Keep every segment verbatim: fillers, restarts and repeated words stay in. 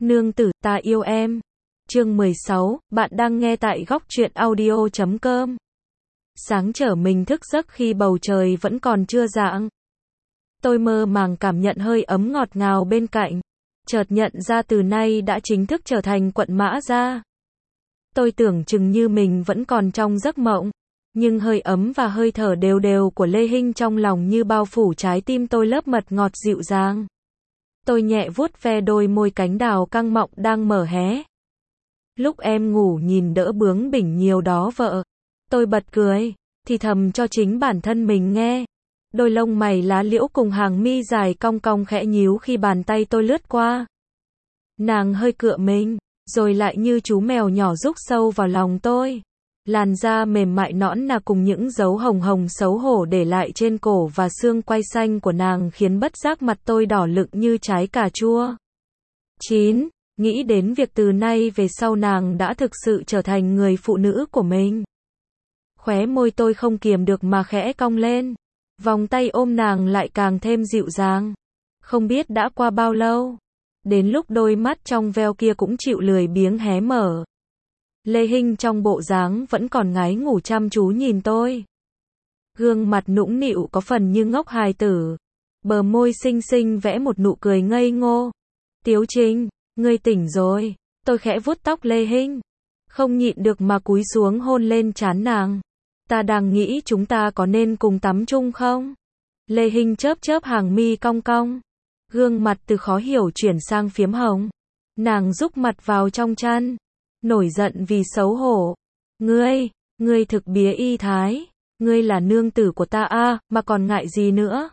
Nương tử, ta yêu em. Chương mười sáu, bạn đang nghe tại góc truyện audio chấm com. Sáng trở mình thức giấc khi bầu trời vẫn còn chưa rạng. Tôi mơ màng cảm nhận hơi ấm ngọt ngào bên cạnh. Chợt nhận ra từ nay đã chính thức trở thành quận Mã Gia. Tôi tưởng chừng như mình vẫn còn trong giấc mộng. Nhưng hơi ấm và hơi thở đều đều của Lê Hinh trong lòng như bao phủ trái tim tôi lớp mật ngọt dịu dàng. Tôi nhẹ vuốt ve đôi môi cánh đào căng mọng đang mở hé. Lúc em ngủ nhìn đỡ bướng bỉnh nhiều đó vợ. Tôi bật cười, thì thầm cho chính bản thân mình nghe. Đôi lông mày lá liễu cùng hàng mi dài cong cong khẽ nhíu khi bàn tay tôi lướt qua. Nàng hơi cựa mình, rồi lại như chú mèo nhỏ rúc sâu vào lòng tôi. Làn da mềm mại nõn nà cùng những dấu hồng hồng xấu hổ để lại trên cổ và xương quai xanh của nàng khiến bất giác mặt tôi đỏ lựng như trái cà chua. chín. Nghĩ đến việc từ nay về sau nàng đã thực sự trở thành người phụ nữ của mình. Khóe môi tôi không kiềm được mà khẽ cong lên. Vòng tay ôm nàng lại càng thêm dịu dàng. Không biết đã qua bao lâu. Đến lúc đôi mắt trong veo kia cũng chịu lười biếng hé mở. Lê Hinh trong bộ dáng vẫn còn ngái ngủ chăm chú nhìn tôi. Gương mặt nũng nịu có phần như ngốc hài tử. Bờ môi xinh xinh vẽ một nụ cười ngây ngô. Tiếu Trinh, ngươi tỉnh rồi. Tôi khẽ vuốt tóc Lê Hinh. Không nhịn được mà cúi xuống hôn lên trán nàng. Ta đang nghĩ chúng ta có nên cùng tắm chung không? Lê Hinh chớp chớp hàng mi cong cong. Gương mặt từ khó hiểu chuyển sang phiếm hồng. Nàng rúc mặt vào trong chăn. Nổi giận vì xấu hổ. Ngươi, ngươi thực bía y thái. Ngươi là nương tử của ta a, mà còn ngại gì nữa?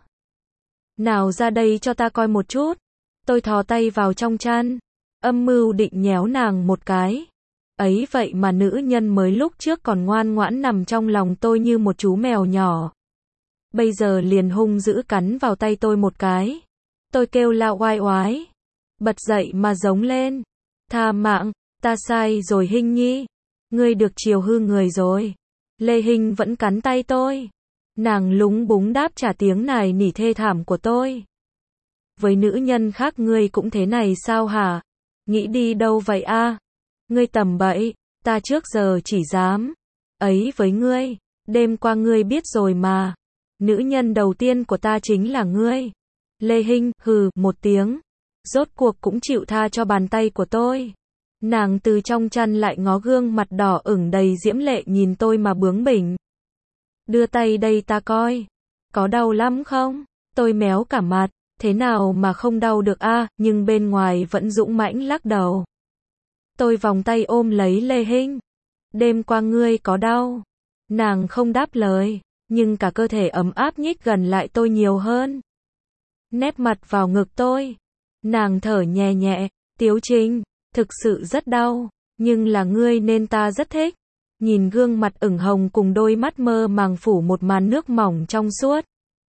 Nào ra đây cho ta coi một chút. Tôi thò tay vào trong chăn. Âm mưu định nhéo nàng một cái. Ấy vậy mà nữ nhân mới lúc trước còn ngoan ngoãn nằm trong lòng tôi như một chú mèo nhỏ. Bây giờ liền hung dữ cắn vào tay tôi một cái. Tôi kêu la oai oái. Bật dậy mà giống lên. Tha mạng, ta sai rồi Hinh nhi. Ngươi được chiều hư người rồi. Lê Hinh vẫn cắn tay tôi. Nàng lúng búng đáp trả tiếng nài nỉ thê thảm của tôi. Với nữ nhân khác ngươi cũng thế này sao hả? Nghĩ đi đâu vậy a? À? Ngươi tầm bậy, ta trước giờ chỉ dám. Ấy với ngươi, đêm qua ngươi biết rồi mà. Nữ nhân đầu tiên của ta chính là ngươi. Lê Hinh, hừ, một tiếng. Rốt cuộc cũng chịu tha cho bàn tay của tôi. Nàng từ trong chăn lại ngó gương mặt đỏ ửng đầy diễm lệ nhìn tôi mà bướng bỉnh. Đưa tay đây ta coi. Có đau lắm không? Tôi méo cả mặt. Thế nào mà không đau được a, à, nhưng bên ngoài vẫn dũng mãnh lắc đầu. Tôi vòng tay ôm lấy Lê Hinh. Đêm qua ngươi có đau? Nàng không đáp lời, nhưng cả cơ thể ấm áp nhích gần lại tôi nhiều hơn. Nép mặt vào ngực tôi. Nàng thở nhẹ nhẹ, Tiếu Trinh, thực sự rất đau, nhưng là ngươi nên ta rất thích. Nhìn gương mặt ửng hồng cùng đôi mắt mơ màng phủ một màn nước mỏng trong suốt.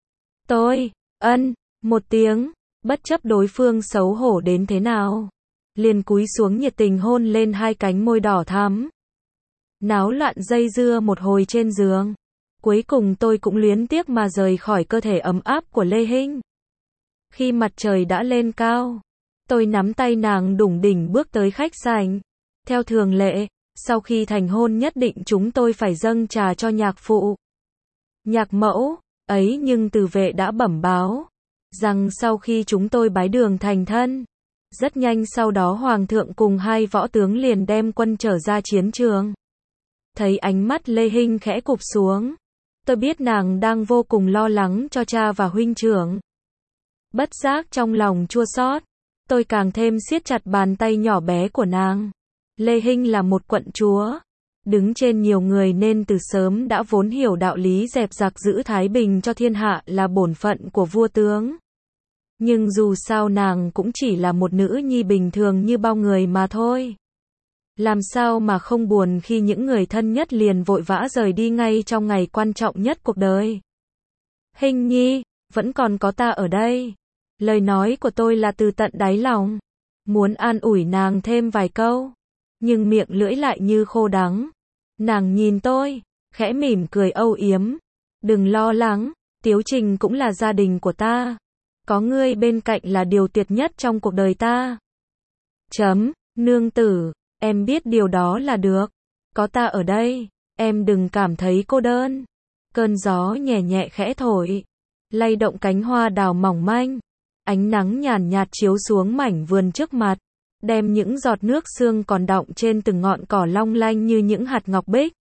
Tôi, ân, một tiếng, bất chấp đối phương xấu hổ đến thế nào. Liền cúi xuống nhiệt tình hôn lên hai cánh môi đỏ thắm. Náo loạn dây dưa một hồi trên giường. Cuối cùng tôi cũng luyến tiếc mà rời khỏi cơ thể ấm áp của Lê Hinh. Khi mặt trời đã lên cao, tôi nắm tay nàng đủng đỉnh bước tới khách sạn. Theo thường lệ, sau khi thành hôn nhất định chúng tôi phải dâng trà cho nhạc phụ. Nhạc mẫu, ấy nhưng từ vệ đã bẩm báo rằng sau khi chúng tôi bái đường thành thân, rất nhanh sau đó hoàng thượng cùng hai võ tướng liền đem quân trở ra chiến trường. Thấy ánh mắt Lê Hinh khẽ cụp xuống, tôi biết nàng đang vô cùng lo lắng cho cha và huynh trưởng. Bất giác trong lòng chua xót, tôi càng thêm siết chặt bàn tay nhỏ bé của nàng. Lê Hinh là một quận chúa, đứng trên nhiều người nên từ sớm đã vốn hiểu đạo lý dẹp giặc giữ thái bình cho thiên hạ là bổn phận của vua tướng. Nhưng dù sao nàng cũng chỉ là một nữ nhi bình thường như bao người mà thôi. Làm sao mà không buồn khi những người thân nhất liền vội vã rời đi ngay trong ngày quan trọng nhất cuộc đời. Hinh nhi, vẫn còn có ta ở đây. Lời nói của tôi là từ tận đáy lòng. Muốn an ủi nàng thêm vài câu. Nhưng miệng lưỡi lại như khô đắng. Nàng nhìn tôi, khẽ mỉm cười âu yếm. Đừng lo lắng, Tiếu Trình cũng là gia đình của ta. Có ngươi bên cạnh là điều tuyệt nhất trong cuộc đời ta. Chấm, nương tử, em biết điều đó là được. Có ta ở đây, em đừng cảm thấy cô đơn. Cơn gió nhẹ nhẹ khẽ thổi, lay động cánh hoa đào mỏng manh. Ánh nắng nhàn nhạt chiếu xuống mảnh vườn trước mặt, đem những giọt nước sương còn đọng trên từng ngọn cỏ long lanh như những hạt ngọc bích.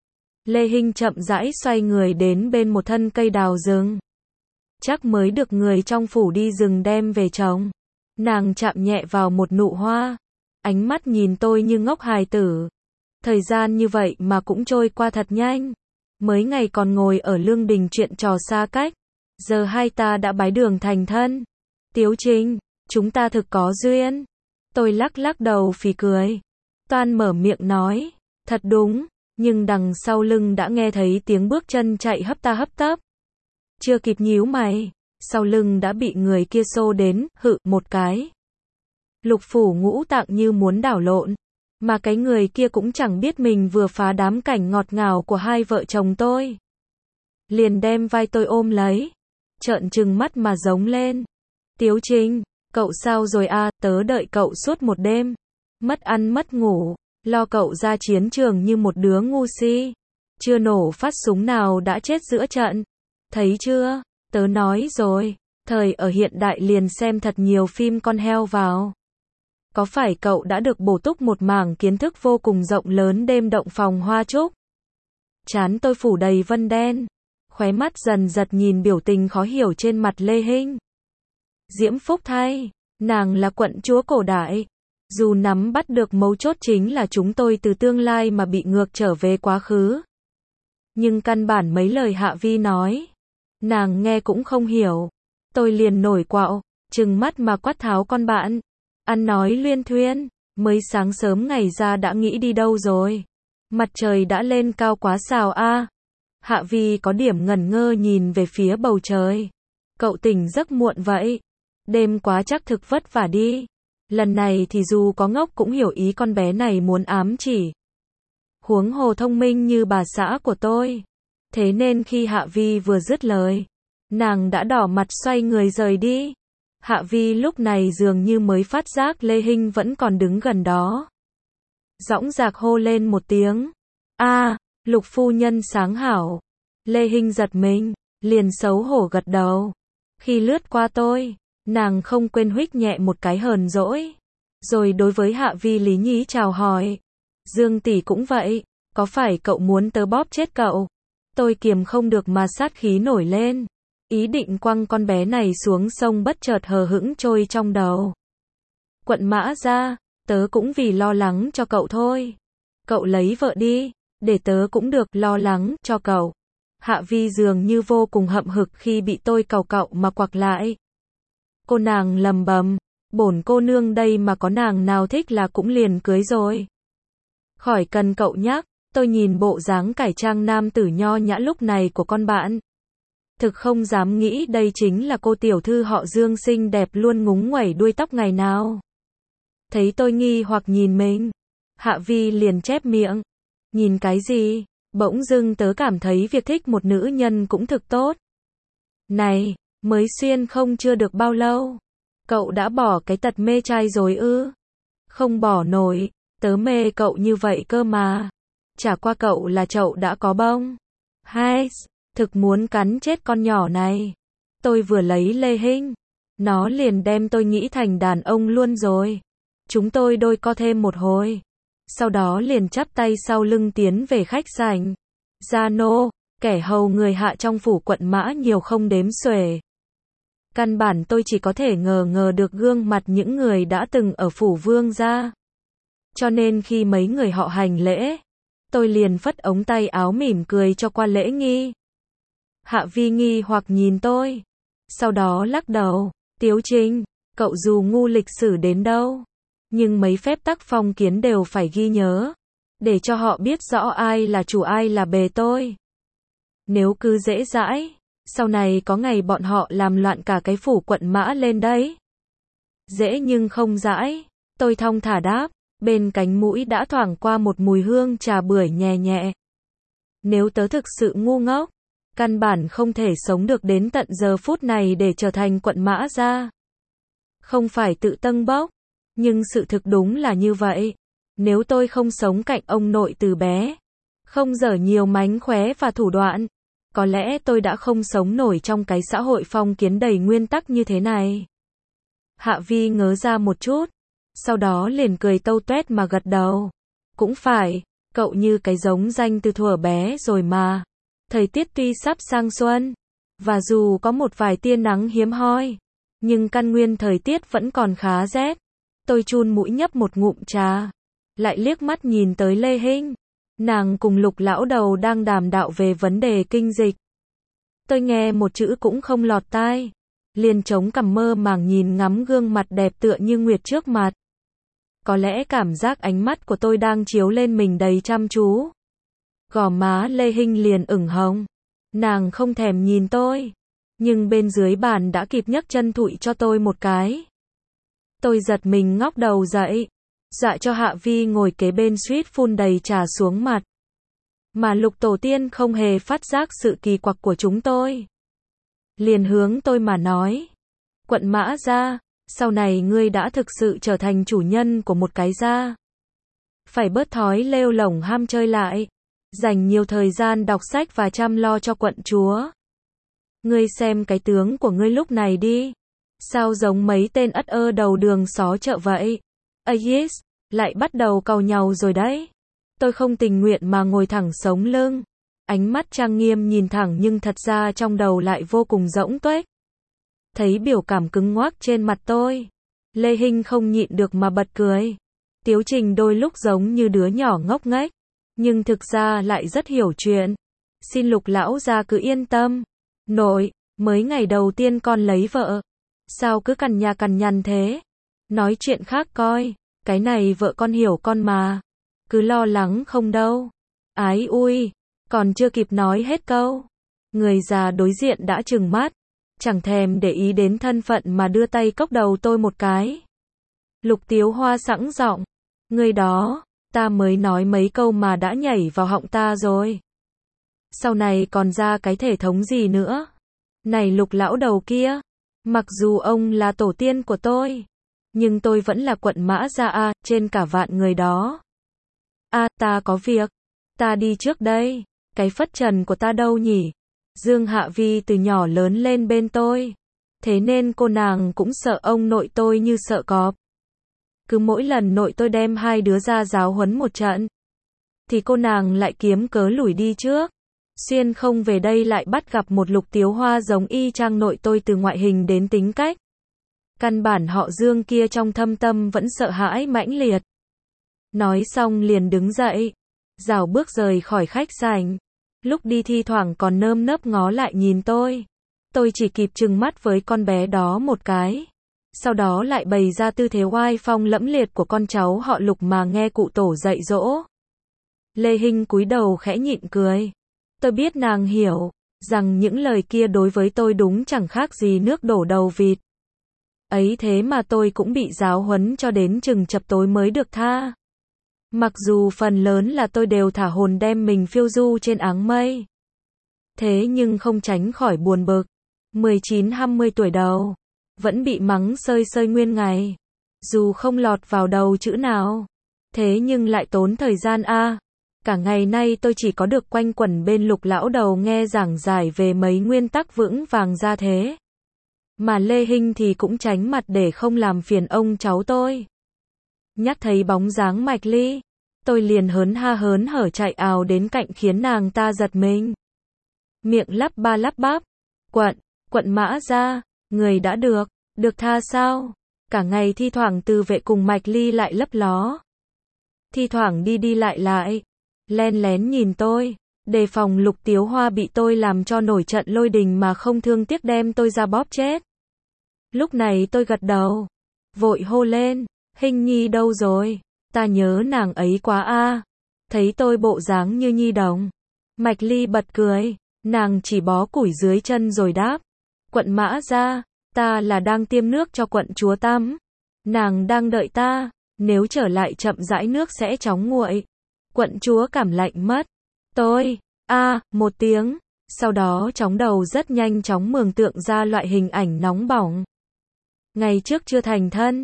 Lê Hinh chậm rãi xoay người đến bên một thân cây đào rừng. Chắc mới được người trong phủ đi rừng đem về trồng. Nàng chạm nhẹ vào một nụ hoa, ánh mắt nhìn tôi như ngốc hài tử. Thời gian như vậy mà cũng trôi qua thật nhanh. Mới ngày còn ngồi ở lương đình chuyện trò xa cách, giờ hai ta đã bái đường thành thân. Tiếu Trinh, chúng ta thực có duyên. Tôi lắc lắc đầu phì cười. Toan mở miệng nói, thật đúng, nhưng đằng sau lưng đã nghe thấy tiếng bước chân chạy hấp ta hấp tấp. Chưa kịp nhíu mày, sau lưng đã bị người kia xô đến, hự một cái. Lục phủ ngũ tạng như muốn đảo lộn, mà cái người kia cũng chẳng biết mình vừa phá đám cảnh ngọt ngào của hai vợ chồng tôi. Liền đem vai tôi ôm lấy, trợn trừng mắt mà giống lên. Tiếu Trinh, cậu sao rồi à, tớ đợi cậu suốt một đêm. Mất ăn mất ngủ, lo cậu ra chiến trường như một đứa ngu si. Chưa nổ phát súng nào đã chết giữa trận. Thấy chưa, tớ nói rồi, thời ở hiện đại liền xem thật nhiều phim con heo vào. Có phải cậu đã được bổ túc một mảng kiến thức vô cùng rộng lớn đêm động phòng hoa trúc? Trán tôi phủ đầy vân đen, khóe mắt dần giật nhìn biểu tình khó hiểu trên mặt Lê Hinh. Diễm phúc thay, nàng là quận chúa cổ đại. Dù nắm bắt được mấu chốt chính là chúng tôi từ tương lai mà bị ngược trở về quá khứ. Nhưng căn bản mấy lời Hạ Vi nói, nàng nghe cũng không hiểu. Tôi liền nổi quạo, trừng mắt mà quát tháo con bạn. Ăn nói luyên thuyên, mới sáng sớm ngày ra đã nghĩ đi đâu rồi. Mặt trời đã lên cao quá sao a. Hạ Vi có điểm ngẩn ngơ nhìn về phía bầu trời. Cậu tỉnh giấc muộn vậy. Đêm quá chắc thực vất vả đi. Lần này thì dù có ngốc cũng hiểu ý con bé này muốn ám chỉ. Huống hồ thông minh như bà xã của tôi. Thế nên khi Hạ Vi vừa dứt lời, nàng đã đỏ mặt xoay người rời đi. Hạ Vi lúc này dường như mới phát giác Lê Hinh vẫn còn đứng gần đó. Dõng dạc hô lên một tiếng. A, Lục phu nhân sáng hảo. Lê Hinh giật mình, liền xấu hổ gật đầu. Khi lướt qua tôi, nàng không quên huých nhẹ một cái hờn dỗi. Rồi đối với Hạ Vi lý nhí chào hỏi. Dương tỷ cũng vậy, có phải cậu muốn tớ bóp chết cậu? Tôi kiềm không được mà sát khí nổi lên. Ý định quăng con bé này xuống sông bất chợt hờ hững trôi trong đầu. Quận Mã ra, tớ cũng vì lo lắng cho cậu thôi. Cậu lấy vợ đi, để tớ cũng được lo lắng cho cậu. Hạ Vi dường như vô cùng hậm hực khi bị tôi càu cậu mà quặc lại. Cô nàng lầm bầm, bổn cô nương đây mà có nàng nào thích là cũng liền cưới rồi. Khỏi cần cậu nhắc, tôi nhìn bộ dáng cải trang nam tử nho nhã lúc này của con bạn. Thực không dám nghĩ đây chính là cô tiểu thư họ Dương xinh đẹp luôn ngúng nguẩy đuôi tóc ngày nào. Thấy tôi nghi hoặc nhìn mình, Hạ Vi liền chép miệng. Nhìn cái gì? Bỗng dưng tớ cảm thấy việc thích một nữ nhân cũng thực tốt. Này, mới xuyên không chưa được bao lâu. Cậu đã bỏ cái tật mê trai rồi ư? Không bỏ nổi, tớ mê cậu như vậy cơ mà. Chả qua cậu là chậu đã có bông. Hai, thực muốn cắn chết con nhỏ này. Tôi vừa lấy Lê Hinh, nó liền đem tôi nghĩ thành đàn ông luôn rồi. Chúng tôi đôi co thêm một hồi. Sau đó liền chắp tay sau lưng tiến về khách sảnh. Gia nô, kẻ hầu người hạ trong phủ quận Mã nhiều không đếm xuể. Căn bản tôi chỉ có thể ngờ ngờ được gương mặt những người đã từng ở phủ vương gia. Cho nên khi mấy người họ hành lễ, tôi liền phất ống tay áo mỉm cười cho qua lễ nghi. Hạ Vi nghi hoặc nhìn tôi. Sau đó lắc đầu, Tiếu Trinh, cậu dù ngu lịch sử đến đâu, nhưng mấy phép tắc phong kiến đều phải ghi nhớ, để cho họ biết rõ ai là chủ ai là bề tôi. Nếu cứ dễ dãi, sau này có ngày bọn họ làm loạn cả cái phủ quận Mã lên đấy. Dễ nhưng không dãi, tôi thong thả đáp, bên cánh mũi đã thoảng qua một mùi hương trà bưởi nhẹ nhẹ. Nếu tớ thực sự ngu ngốc, căn bản không thể sống được đến tận giờ phút này để trở thành quận Mã ra. Không phải tự tâng bốc, Nhưng sự thực đúng là như vậy. Nếu tôi không sống cạnh ông nội từ bé, không dở nhiều mánh khóe và thủ đoạn, có lẽ tôi đã không sống nổi trong cái xã hội phong kiến đầy nguyên tắc như thế này. Hạ Vi ngớ ra một chút, sau đó liền cười tâu tuét mà gật đầu. Cũng phải, cậu như cái giống danh từ thuở bé rồi mà. Thời tiết tuy sắp sang xuân, và dù có một vài tia nắng hiếm hoi, nhưng căn nguyên thời tiết vẫn còn khá rét. Tôi chun mũi nhấp một ngụm trà, lại liếc mắt nhìn tới Lê Hinh. Nàng cùng Lục lão đầu đang đàm đạo về vấn đề kinh dịch. Tôi nghe một chữ cũng không lọt tai, liền chống cằm mơ màng nhìn ngắm gương mặt đẹp tựa như nguyệt trước mặt. Có lẽ cảm giác ánh mắt của tôi đang chiếu lên mình đầy chăm chú. Gò má Lê Hinh liền ửng hồng. Nàng không thèm nhìn tôi, nhưng bên dưới bàn đã kịp nhấc chân thụi cho tôi một cái. Tôi giật mình ngóc đầu dậy, dọa cho Hạ Vi ngồi kế bên suýt phun đầy trà xuống mặt. Mà Lục tổ tiên không hề phát giác sự kỳ quặc của chúng tôi. Liền hướng tôi mà nói. Quận Mã gia, sau này ngươi đã thực sự trở thành chủ nhân của một cái gia. Phải bớt thói lêu lổng ham chơi lại, dành nhiều thời gian đọc sách và chăm lo cho quận chúa. Ngươi xem cái tướng của ngươi lúc này đi. Sao giống mấy tên ất ơ đầu đường xó chợ vậy? Ayis, lại bắt đầu càu nhàu rồi đấy. Tôi không tình nguyện mà ngồi thẳng sống lưng. Ánh mắt trang nghiêm nhìn thẳng nhưng thật ra trong đầu lại vô cùng rỗng tuếch. Thấy biểu cảm cứng ngoác trên mặt tôi, Lê Hinh không nhịn được mà bật cười. Tiếu Trình đôi lúc giống như đứa nhỏ ngốc nghếch, nhưng thực ra lại rất hiểu chuyện. Xin Lục lão gia cứ yên tâm. Nội, mới ngày đầu tiên con lấy vợ, sao cứ cằn nhà cằn nhằn thế? Nói chuyện khác coi, cái này vợ con hiểu con mà. Cứ lo lắng không đâu. Ái ui, còn chưa kịp nói hết câu. Người già đối diện đã trừng mắt, chẳng thèm để ý đến thân phận mà đưa tay cốc đầu tôi một cái. Lục Tiếu Hoa sẵn giọng, người đó, ta mới nói mấy câu mà đã nhảy vào họng ta rồi. Sau này còn ra cái thể thống gì nữa? Này Lục lão đầu kia, mặc dù ông là tổ tiên của tôi, nhưng tôi vẫn là quận Mã gia a, trên cả vạn người đó. A, ta có việc, ta đi trước đây. Cái phất trần của ta đâu nhỉ? Dương Hạ Vi từ nhỏ lớn lên bên tôi, thế nên cô nàng cũng sợ ông nội tôi như sợ cọp. Cứ mỗi lần nội tôi đem hai đứa ra giáo huấn một trận, thì cô nàng lại kiếm cớ lủi đi trước. Xuyên không về đây lại bắt gặp một Lục Tiếu Hoa giống y chang nội tôi từ ngoại hình đến tính cách. Căn bản họ Dương kia trong thâm tâm vẫn sợ hãi mãnh liệt. Nói xong liền đứng dậy, rảo bước rời khỏi khách sảnh. Lúc đi thi thoảng còn nơm nớp ngó lại nhìn tôi. Tôi chỉ kịp trừng mắt với con bé đó một cái. Sau đó lại bày ra tư thế oai phong lẫm liệt của con cháu họ Lục mà nghe cụ tổ dạy dỗ. Lê Hinh cúi đầu khẽ nhịn cười. Tôi biết nàng hiểu rằng những lời kia đối với tôi đúng chẳng khác gì nước đổ đầu vịt. Ấy thế mà tôi cũng bị giáo huấn cho đến chừng chập tối mới được tha. Mặc dù phần lớn là tôi đều thả hồn đem mình phiêu du trên áng mây. Thế nhưng không tránh khỏi buồn bực. mười chín hai mươi tuổi đầu, vẫn bị mắng sơi sơi nguyên ngày. Dù không lọt vào đầu chữ nào, thế nhưng lại tốn thời gian a. Cả ngày nay tôi chỉ có được quanh quẩn bên Lục lão đầu nghe giảng giải về mấy nguyên tắc vững vàng ra thế. Mà Lê Hinh thì cũng tránh mặt để không làm phiền ông cháu tôi. Nhắc thấy bóng dáng Mạch Ly, tôi liền hớn ha hớn hở chạy ào đến cạnh khiến nàng ta giật mình. Miệng lắp ba lắp bắp, quận, quận Mã gia, người đã được, được tha sao? Cả ngày thi thoảng Từ Vệ cùng Mạch Ly lại lấp ló. Thi thoảng đi đi lại lại, len lén nhìn tôi, đề phòng Lục Tiếu Hoa bị tôi làm cho nổi trận lôi đình mà không thương tiếc đem tôi ra bóp chết. Lúc này tôi gật đầu, vội hô lên, Hinh Nhi đâu rồi? Ta nhớ nàng ấy quá a. Thấy tôi bộ dáng như nhi đồng, Mạch Ly bật cười, nàng chỉ bó củi dưới chân rồi đáp, quận Mã gia, ta là đang tiêm nước cho quận chúa tắm. Nàng đang đợi ta, nếu trở lại chậm rãi nước sẽ chóng nguội. Quận chúa cảm lạnh mất. Tôi, a, một tiếng, sau đó chóng đầu rất nhanh chóng mường tượng ra loại hình ảnh nóng bỏng. Ngày trước chưa thành thân,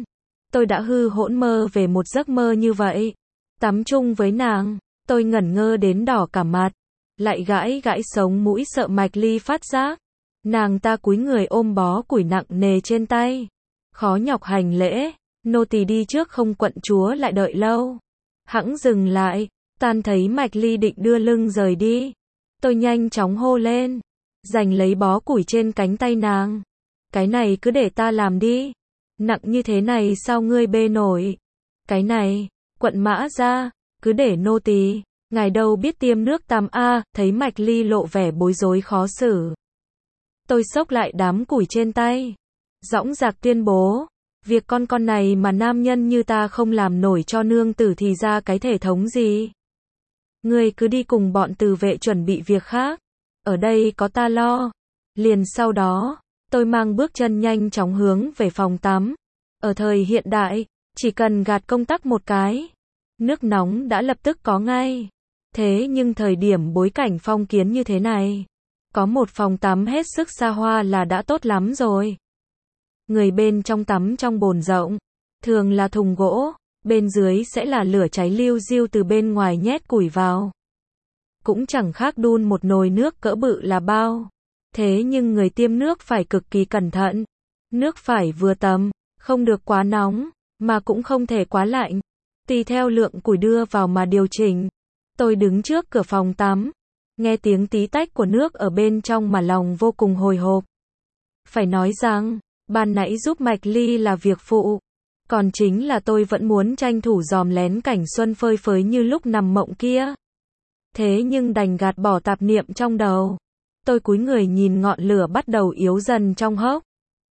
Tôi đã hư hỗn mơ về một giấc mơ như vậy. Tắm chung với nàng, tôi ngẩn ngơ đến đỏ cả mặt, lại gãi gãi sống mũi sợ Mạch Ly phát giác. Nàng ta cúi người ôm bó củi nặng nề trên tay. Khó nhọc hành lễ, nô tỳ đi trước không quận chúa lại đợi lâu. Hẵng dừng lại, tan thấy Mạch Ly định đưa lưng rời đi. Tôi nhanh chóng hô lên, giành lấy bó củi trên cánh tay nàng. Cái này cứ để ta làm đi. Nặng như thế này sao ngươi bê nổi? Cái này, quận mã ra, cứ để nô tỳ. Ngài đâu biết tiêm nước tắm a, thấy Mạch Ly lộ vẻ bối rối khó xử. Tôi xốc lại đám củi trên tay, dõng dạc tuyên bố, việc con con này mà nam nhân như ta không làm nổi cho nương tử thì ra cái thể thống gì. Ngươi cứ đi cùng bọn tử vệ chuẩn bị việc khác, ở đây có ta lo. Liền sau đó, tôi mang bước chân nhanh chóng hướng về phòng tắm. Ở thời hiện đại, chỉ cần gạt công tắc một cái, nước nóng đã lập tức có ngay. Thế nhưng thời điểm bối cảnh phong kiến như thế này, có một phòng tắm hết sức xa hoa là đã tốt lắm rồi. Người bên trong tắm trong bồn rộng, thường là thùng gỗ, bên dưới sẽ là lửa cháy liu riu từ bên ngoài nhét củi vào. Cũng chẳng khác đun một nồi nước cỡ bự là bao. Thế nhưng người tiêm nước phải cực kỳ cẩn thận. Nước phải vừa tầm, không được quá nóng, mà cũng không thể quá lạnh. Tùy theo lượng củi đưa vào mà điều chỉnh. Tôi đứng trước cửa phòng tắm, nghe tiếng tí tách của nước ở bên trong mà lòng vô cùng hồi hộp. Phải nói rằng, ban nãy giúp Mạch Ly là việc phụ, còn chính là tôi vẫn muốn tranh thủ dòm lén cảnh xuân phơi phới như lúc nằm mộng kia. Thế nhưng đành gạt bỏ tạp niệm trong đầu. Tôi cúi người nhìn ngọn lửa bắt đầu yếu dần trong hốc.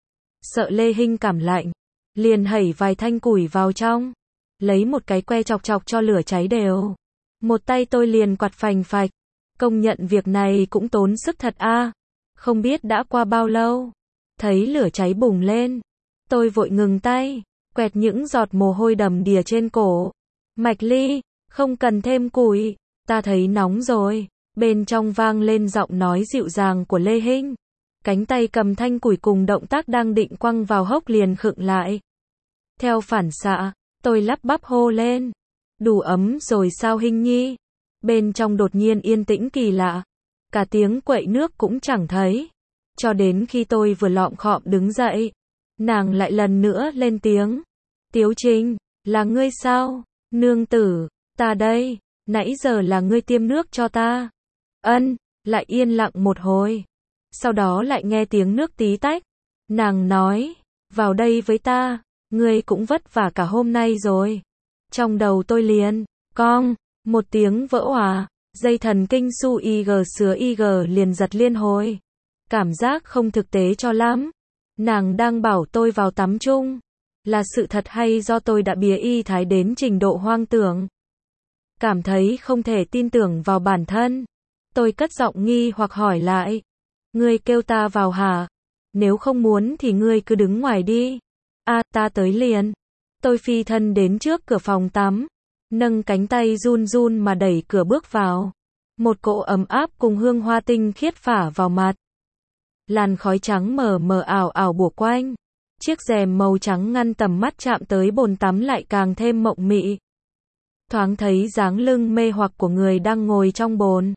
Sợ Lê Hinh cảm lạnh, liền hẩy vài thanh củi vào trong, lấy một cái que chọc chọc cho lửa cháy đều. Một tay tôi liền quạt phành phạch, công nhận việc này cũng tốn sức thật a. Không biết đã qua bao lâu, thấy lửa cháy bùng lên, tôi vội ngừng tay, quẹt những giọt mồ hôi đầm đìa trên cổ. Mạch Ly, không cần thêm củi, ta thấy nóng rồi. Bên trong vang lên giọng nói dịu dàng của Lê Hinh. Cánh tay cầm thanh củi cùng động tác đang định quăng vào hốc liền khựng lại. Theo phản xạ, tôi lắp bắp hô lên. Đủ ấm rồi sao Hinh nhi? Bên trong đột nhiên yên tĩnh kỳ lạ. Cả tiếng quậy nước cũng chẳng thấy. Cho đến khi tôi vừa lọm khọm đứng dậy, nàng lại lần nữa lên tiếng. Tiếu Trinh, là ngươi sao? Nương tử, ta đây, nãy giờ là ngươi tiêm nước cho ta. Ân, lại yên lặng một hồi. Sau đó lại nghe tiếng nước tí tách. Nàng nói, vào đây với ta, ngươi cũng vất vả cả hôm nay rồi. Trong đầu tôi liền, cong, một tiếng vỡ òa, dây thần kinh su ig sứa ig liền giật liên hồi. Cảm giác không thực tế cho lắm. Nàng đang bảo tôi vào tắm chung. Là sự thật hay do tôi đã bía y thái đến trình độ hoang tưởng? Cảm thấy không thể tin tưởng vào bản thân. Tôi cất giọng nghi hoặc hỏi lại. Ngươi kêu ta vào hả? Nếu không muốn thì ngươi cứ đứng ngoài đi. À, ta tới liền. Tôi phi thân đến trước cửa phòng tắm, nâng cánh tay run run mà đẩy cửa bước vào. Một cỗ ấm áp cùng hương hoa tinh khiết phả vào mặt. Làn khói trắng mờ mờ ảo ảo bủa quanh. Chiếc rèm màu trắng ngăn tầm mắt chạm tới bồn tắm lại càng thêm mộng mị. Thoáng thấy dáng lưng mê hoặc của người đang ngồi trong bồn.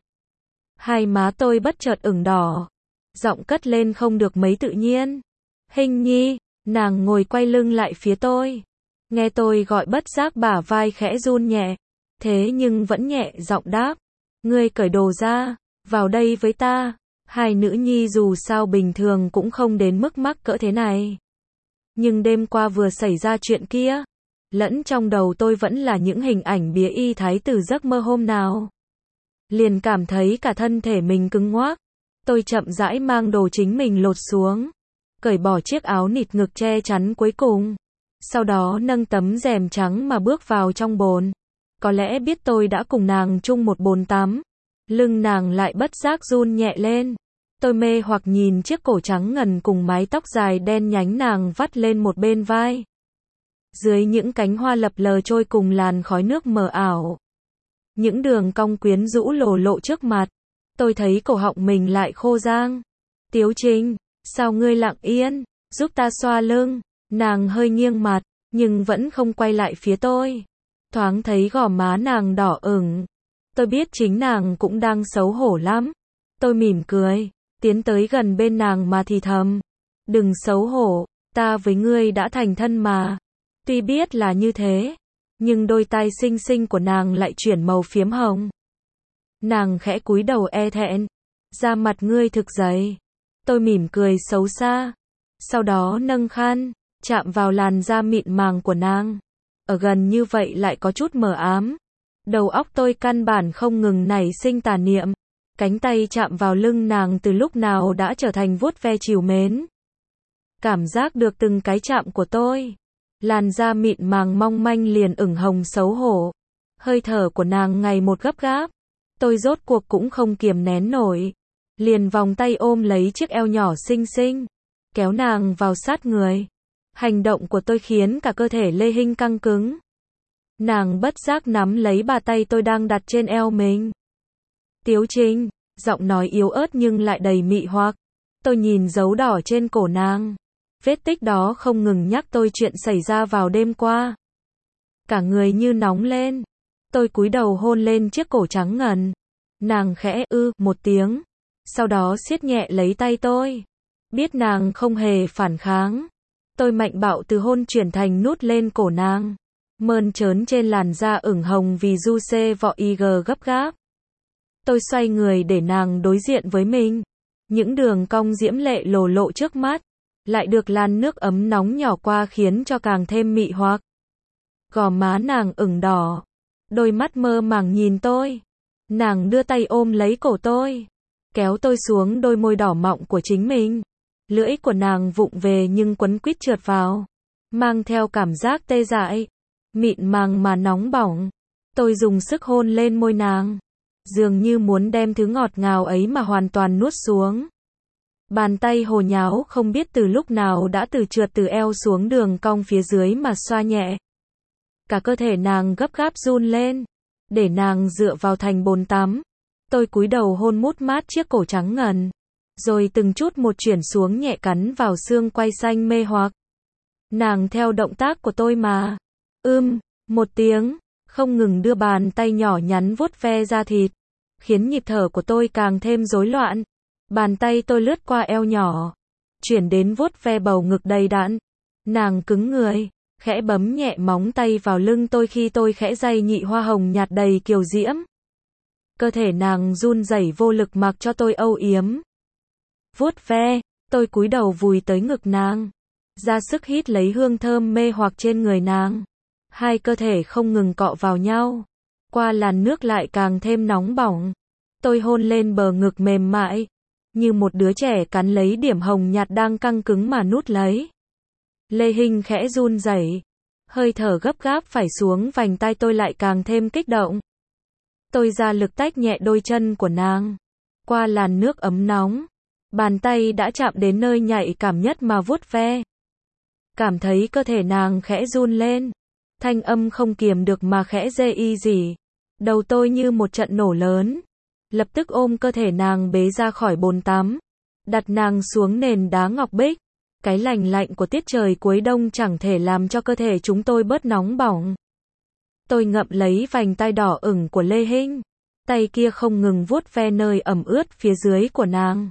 Hai má tôi bất chợt ửng đỏ. Giọng cất lên không được mấy tự nhiên. Hinh nhi, nàng ngồi quay lưng lại phía tôi. Nghe tôi gọi bất giác bả vai khẽ run nhẹ. Thế nhưng vẫn nhẹ giọng đáp. Ngươi cởi đồ ra, vào đây với ta. Hai nữ nhi dù sao bình thường cũng không đến mức mắc cỡ thế này. Nhưng đêm qua vừa xảy ra chuyện kia. Lẫn trong đầu tôi vẫn là những hình ảnh bía y thái từ giấc mơ hôm nào. Liền cảm thấy cả thân thể mình cứng ngoác. Tôi chậm rãi mang đồ chính mình lột xuống. Cởi bỏ chiếc áo nịt ngực che chắn cuối cùng. Sau đó nâng tấm rèm trắng mà bước vào trong bồn. Có lẽ biết tôi đã cùng nàng chung một bồn tắm. Lưng nàng lại bất giác run nhẹ lên. Tôi mê hoặc nhìn chiếc cổ trắng ngần cùng mái tóc dài đen nhánh nàng vắt lên một bên vai. Dưới những cánh hoa lập lờ trôi cùng làn khói nước mờ ảo. Những đường cong quyến rũ lồ lộ trước mặt. Tôi thấy cổ họng mình lại khô rang. Tiếu Trinh, sao ngươi lặng yên, giúp ta xoa lưng. Nàng hơi nghiêng mặt, nhưng vẫn không quay lại phía tôi. Thoáng thấy gò má nàng đỏ ửng. Tôi biết chính nàng cũng đang xấu hổ lắm. Tôi mỉm cười, tiến tới gần bên nàng mà thì thầm. Đừng xấu hổ, ta với ngươi đã thành thân mà. Tuy biết là như thế, nhưng đôi tai xinh xinh của nàng lại chuyển màu phiếm hồng. Nàng khẽ cúi đầu e thẹn. Da mặt ngươi thực dày. Tôi mỉm cười xấu xa. Sau đó nâng khăn, chạm vào làn da mịn màng của nàng. Ở gần như vậy lại có chút mờ ám. Đầu óc tôi căn bản không ngừng nảy sinh tà niệm. Cánh tay chạm vào lưng nàng từ lúc nào đã trở thành vuốt ve trìu mến. Cảm giác được từng cái chạm của tôi. Làn da mịn màng mong manh liền ửng hồng xấu hổ. Hơi thở của nàng ngày một gấp gáp. Tôi rốt cuộc cũng không kiềm nén nổi. Liền vòng tay ôm lấy chiếc eo nhỏ xinh xinh. Kéo nàng vào sát người. Hành động của tôi khiến cả cơ thể Lê Hinh căng cứng. Nàng bất giác nắm lấy bà tay tôi đang đặt trên eo mình. Tiếu Trinh, giọng nói yếu ớt nhưng lại đầy mị hoặc. Tôi nhìn dấu đỏ trên cổ nàng. Vết tích đó không ngừng nhắc tôi chuyện xảy ra vào đêm qua. Cả người như nóng lên. Tôi cúi đầu hôn lên chiếc cổ trắng ngần. Nàng khẽ ư một tiếng. Sau đó siết nhẹ lấy tay tôi. Biết nàng không hề phản kháng. Tôi mạnh bạo từ hôn chuyển thành nút lên cổ nàng. Mơn trớn trên làn da ửng hồng vì du xê vọ ig gấp gáp. Tôi xoay người để nàng đối diện với mình. Những đường cong diễm lệ lồ lộ trước mắt. Lại được làn nước ấm nóng nhỏ qua khiến cho càng thêm mị hoặc. Gò má nàng ửng đỏ. Đôi mắt mơ màng nhìn tôi. Nàng đưa tay ôm lấy cổ tôi. Kéo tôi xuống đôi môi đỏ mọng của chính mình. Lưỡi của nàng vụng về nhưng quấn quýt trượt vào. Mang theo cảm giác tê dại. Mịn màng mà nóng bỏng. Tôi dùng sức hôn lên môi nàng. Dường như muốn đem thứ ngọt ngào ấy mà hoàn toàn nuốt xuống. Bàn tay hồ nháo không biết từ lúc nào đã từ trượt từ eo xuống đường cong phía dưới mà xoa nhẹ. Cả cơ thể nàng gấp gáp run lên. Để nàng dựa vào thành bồn tắm. Tôi cúi đầu hôn mút mát chiếc cổ trắng ngần. Rồi từng chút một chuyển xuống nhẹ cắn vào xương quai xanh mê hoặc. Nàng theo động tác của tôi mà. Ưm, một tiếng. Không ngừng đưa bàn tay nhỏ nhắn vuốt ve da thịt. Khiến nhịp thở của tôi càng thêm rối loạn. Bàn tay tôi lướt qua eo nhỏ. Chuyển đến vuốt ve bầu ngực đầy đặn. Nàng cứng người. Khẽ bấm nhẹ móng tay vào lưng tôi khi tôi khẽ day nhị hoa hồng nhạt đầy kiều diễm. Cơ thể nàng run rẩy vô lực mặc cho tôi âu yếm. Vuốt ve, tôi cúi đầu vùi tới ngực nàng. Ra sức hít lấy hương thơm mê hoặc trên người nàng. Hai cơ thể không ngừng cọ vào nhau. Qua làn nước lại càng thêm nóng bỏng. Tôi hôn lên bờ ngực mềm mại. Như một đứa trẻ cắn lấy điểm hồng nhạt đang căng cứng mà nút lấy. Lê Hinh khẽ run rẩy. Hơi thở gấp gáp phải xuống vành tai tôi lại càng thêm kích động. Tôi ra lực tách nhẹ đôi chân của nàng. Qua làn nước ấm nóng. Bàn tay đã chạm đến nơi nhạy cảm nhất mà vuốt ve. Cảm thấy cơ thể nàng khẽ run lên. Thanh âm không kiềm được mà khẽ rê y rỉ. Đầu tôi như một trận nổ lớn. Lập tức ôm cơ thể nàng bế ra khỏi bồn tắm. Đặt nàng xuống nền đá ngọc bích. Cái lạnh lạnh của tiết trời cuối đông chẳng thể làm cho cơ thể chúng tôi bớt nóng bỏng. Tôi ngậm lấy vành tai đỏ ửng của Lê Hinh. Tay kia không ngừng vuốt ve nơi ẩm ướt phía dưới của nàng.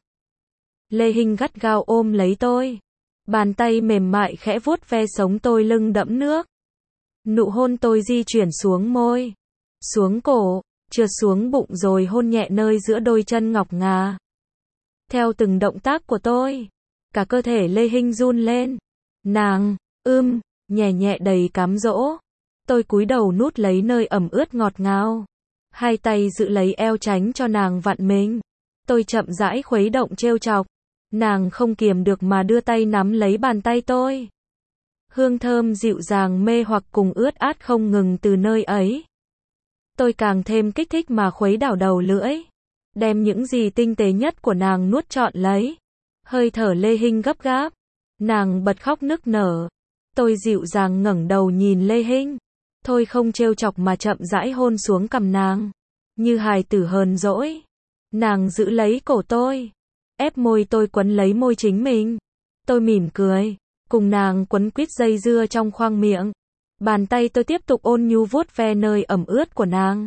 Lê Hinh gắt gao ôm lấy tôi. Bàn tay mềm mại khẽ vuốt ve sống tôi lưng đẫm nước. Nụ hôn tôi di chuyển xuống môi. Xuống cổ. Trượt xuống bụng rồi hôn nhẹ nơi giữa đôi chân ngọc ngà. Theo từng động tác của tôi. Cả cơ thể Lê Hinh run lên. Nàng, ưm, nhẹ nhẹ đầy cám dỗ. Tôi cúi đầu nút lấy nơi ẩm ướt ngọt ngào. Hai tay giữ lấy eo tránh cho nàng vặn mình. Tôi chậm rãi khuấy động trêu chọc. Nàng không kiềm được mà đưa tay nắm lấy bàn tay tôi. Hương thơm dịu dàng mê hoặc cùng ướt át không ngừng từ nơi ấy. Tôi càng thêm kích thích mà khuấy đảo đầu lưỡi. Đem những gì tinh tế nhất của nàng nuốt trọn lấy. Hơi thở Lê Hinh gấp gáp. Nàng bật khóc nức nở. Tôi dịu dàng ngẩng đầu nhìn Lê Hinh. Thôi không trêu chọc mà chậm rãi hôn xuống cằm nàng. Như hài tử hờn dỗi. Nàng giữ lấy cổ tôi. Ép môi tôi quấn lấy môi chính mình. Tôi mỉm cười. cùng nàng quấn quýt dây dưa trong khoang miệng. Bàn tay tôi tiếp tục ôn nhu vuốt ve nơi ẩm ướt của nàng.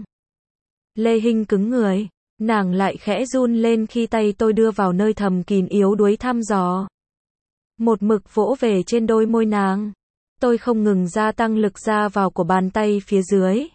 Lê Hinh cứng người, nàng lại khẽ run lên khi tay tôi đưa vào nơi thầm kín yếu đuối thăm dò. Một mực vỗ về trên đôi môi nàng. Tôi không ngừng gia tăng lực ra vào của bàn tay phía dưới.